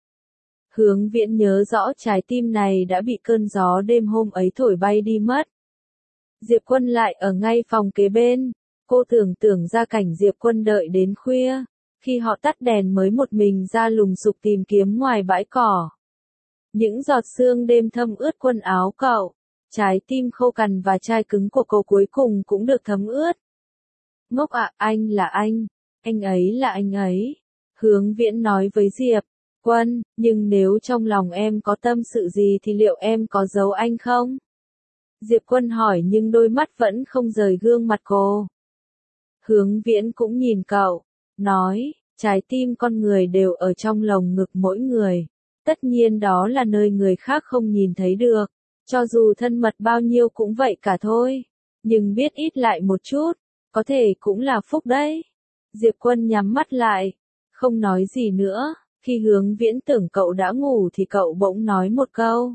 Hướng Viễn nhớ rõ trái tim này đã bị cơn gió đêm hôm ấy thổi bay đi mất. Diệp Quân lại ở ngay phòng kế bên, cô tưởng tượng ra cảnh Diệp Quân đợi đến khuya, khi họ tắt đèn mới một mình ra lùng sục tìm kiếm ngoài bãi cỏ. Những giọt sương đêm thấm ướt quần áo cậu, trái tim khô cằn và chai cứng của cô cuối cùng cũng được thấm ướt. Ngốc ạ, anh là anh, anh ấy là anh ấy. Hướng Viễn nói với Diệp Quân, nhưng nếu trong lòng em có tâm sự gì thì liệu em có giấu anh không? Diệp Quân hỏi nhưng đôi mắt vẫn không rời gương mặt cô. Hướng Viễn cũng nhìn cậu, nói, trái tim con người đều ở trong lồng ngực mỗi người. Tất nhiên đó là nơi người khác không nhìn thấy được, cho dù thân mật bao nhiêu cũng vậy cả thôi. Nhưng biết ít lại một chút, có thể cũng là phúc đấy. Diệp Quân nhắm mắt lại, không nói gì nữa. Khi Hướng Viễn tưởng cậu đã ngủ thì cậu bỗng nói một câu.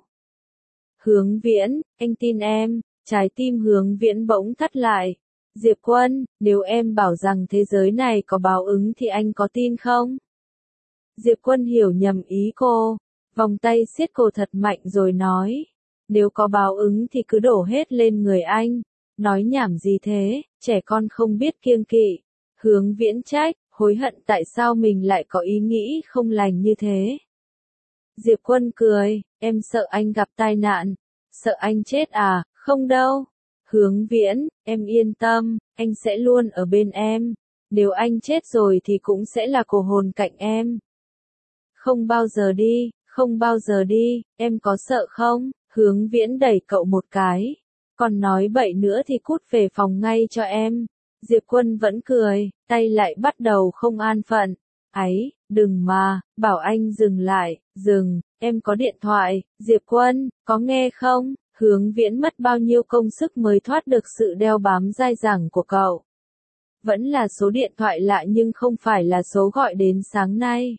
Hướng Viễn, anh tin em. Trái tim Hướng Viễn bỗng thắt lại. Diệp Quân, nếu em bảo rằng thế giới này có báo ứng thì anh có tin không? Diệp Quân hiểu nhầm ý cô, vòng tay siết cô thật mạnh rồi nói. Nếu có báo ứng thì cứ đổ hết lên người anh. Nói nhảm gì thế, trẻ con không biết kiêng kỵ. Hướng Viễn trách, hối hận tại sao mình lại có ý nghĩ không lành như thế. Diệp Quân cười, em sợ anh gặp tai nạn, sợ anh chết à, không đâu. Hướng Viễn, em yên tâm, anh sẽ luôn ở bên em. Nếu anh chết rồi thì cũng sẽ là cô hồn cạnh em. Không bao giờ đi, không bao giờ đi, em có sợ không? Hướng Viễn đẩy cậu một cái. Còn nói bậy nữa thì cút về phòng ngay cho em. Diệp Quân vẫn cười, tay lại bắt đầu không an phận. Ấy, đừng mà, bảo anh dừng lại, dừng, em có điện thoại. Diệp Quân, có nghe không? Hướng Viễn mất bao nhiêu công sức mới thoát được sự đeo bám dai dẳng của cậu. Vẫn là số điện thoại lạ nhưng không phải là số gọi đến sáng nay.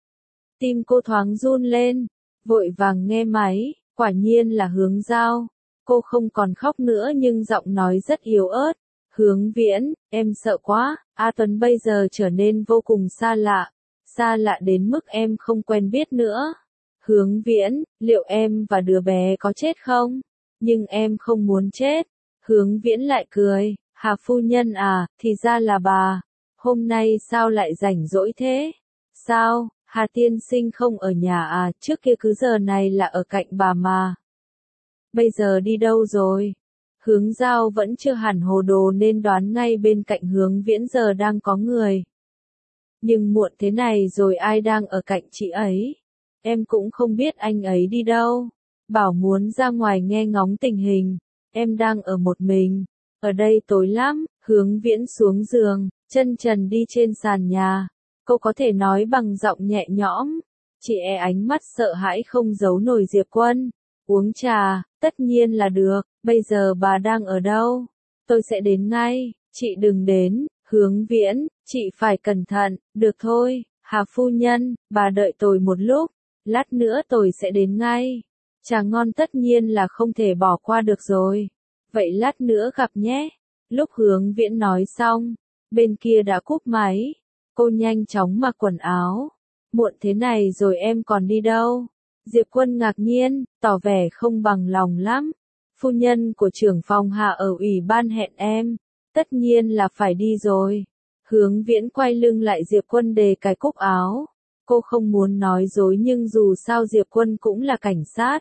Tim cô thoáng run lên, vội vàng nghe máy, quả nhiên là Hướng Giao. Cô không còn khóc nữa nhưng giọng nói rất yếu ớt. Hướng Viễn, em sợ quá, A Tuấn bây giờ trở nên vô cùng xa lạ. Xa lạ đến mức em không quen biết nữa. Hướng Viễn, liệu em và đứa bé có chết không? Nhưng em không muốn chết. Hướng Viễn lại cười, Hà phu nhân à, thì ra là bà. Hôm nay sao lại rảnh rỗi thế? Sao, Hà tiên sinh không ở nhà à, trước kia cứ giờ này là ở cạnh bà mà. Bây giờ đi đâu rồi? Hướng Giao vẫn chưa hẳn hồ đồ nên đoán ngay bên cạnh Hướng Viễn giờ đang có người. Nhưng muộn thế này rồi ai đang ở cạnh chị ấy? Em cũng không biết anh ấy đi đâu. Bảo muốn ra ngoài nghe ngóng tình hình. Em đang ở một mình. Ở đây tối lắm. Hướng Viễn xuống giường, chân trần đi trên sàn nhà. Cô có thể nói bằng giọng nhẹ nhõm. Chị e ánh mắt sợ hãi không giấu nổi Diệp Quân. Uống trà, tất nhiên là được. Bây giờ bà đang ở đâu? Tôi sẽ đến ngay. Chị đừng đến. Hướng Viễn, chị phải cẩn thận. Được thôi, Hà phu nhân, bà đợi tôi một lúc. Lát nữa tôi sẽ đến ngay. Trà ngon tất nhiên là không thể bỏ qua được rồi. Vậy lát nữa gặp nhé. Lúc Hướng Viễn nói xong, bên kia đã cúp máy. Cô nhanh chóng mặc quần áo. Muộn thế này rồi em còn đi đâu? Diệp Quân ngạc nhiên, tỏ vẻ không bằng lòng lắm. Phu nhân của trưởng phòng Hà ở ủy ban hẹn em. Tất nhiên là phải đi rồi. Hướng Viễn quay lưng lại Diệp Quân để cài cúc áo. Cô không muốn nói dối nhưng dù sao Diệp Quân cũng là cảnh sát.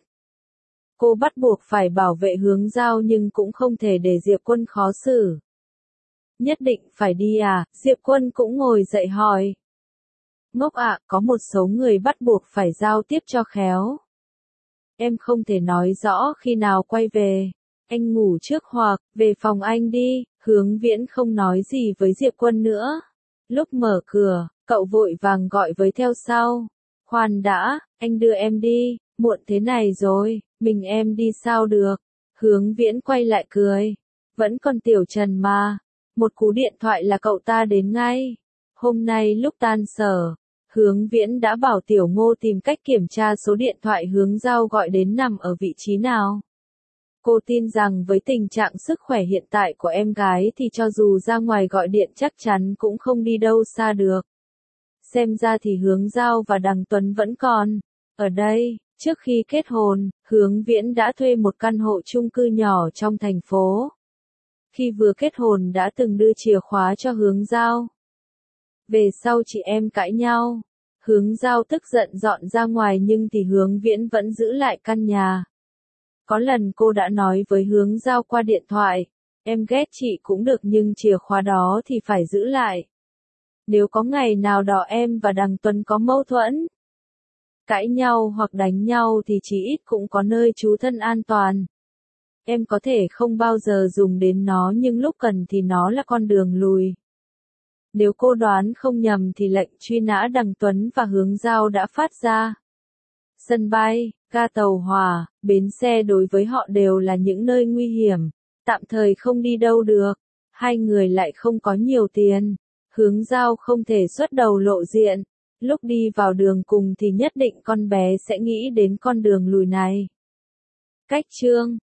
Cô bắt buộc phải bảo vệ Hướng Giao nhưng cũng không thể để Diệp Quân khó xử. Nhất định phải đi à? Diệp Quân cũng ngồi dậy hỏi. Ngốc ạ, có một số người bắt buộc phải giao tiếp cho khéo. Em không thể nói rõ khi nào quay về. Anh ngủ trước hoặc, về phòng anh đi. Hướng Viễn không nói gì với Diệp Quân nữa. Lúc mở cửa, cậu vội vàng gọi với theo sau. Khoan đã, anh đưa em đi, muộn thế này rồi, mình em đi sao được. Hướng Viễn quay lại cười. Vẫn còn Tiểu Trần mà. Một cú điện thoại là cậu ta đến ngay. Hôm nay lúc tan sở, Hướng Viễn đã bảo Tiểu Ngô tìm cách kiểm tra số điện thoại Hướng Giao gọi đến nằm ở vị trí nào. Cô tin rằng với tình trạng sức khỏe hiện tại của em gái thì cho dù ra ngoài gọi điện chắc chắn cũng không đi đâu xa được. Xem ra thì Hướng Giao và Đằng Tuấn vẫn còn. Ở đây, trước khi kết hôn, Hướng Viễn đã thuê một căn hộ chung cư nhỏ trong thành phố. Khi vừa kết hôn đã từng đưa chìa khóa cho Hướng Giao. Về sau chị em cãi nhau. Hướng Giao tức giận dọn ra ngoài nhưng thì Hướng Viễn vẫn giữ lại căn nhà. Có lần cô đã nói với Hướng Giao qua điện thoại, em ghét chị cũng được nhưng chìa khóa đó thì phải giữ lại. Nếu có ngày nào đó em và Đằng Tuấn có mâu thuẫn, cãi nhau hoặc đánh nhau thì chí ít cũng có nơi trú thân an toàn. Em có thể không bao giờ dùng đến nó nhưng lúc cần thì nó là con đường lùi. Nếu cô đoán không nhầm thì lệnh truy nã Đằng Tuấn và Hướng Giao đã phát ra. Sân bay, ga tàu hỏa, bến xe đối với họ đều là những nơi nguy hiểm, tạm thời không đi đâu được. Hai người lại không có nhiều tiền. Hướng Giao không thể xuất đầu lộ diện. Lúc đi vào đường cùng thì nhất định con bé sẽ nghĩ đến con đường lùi này. Cách chương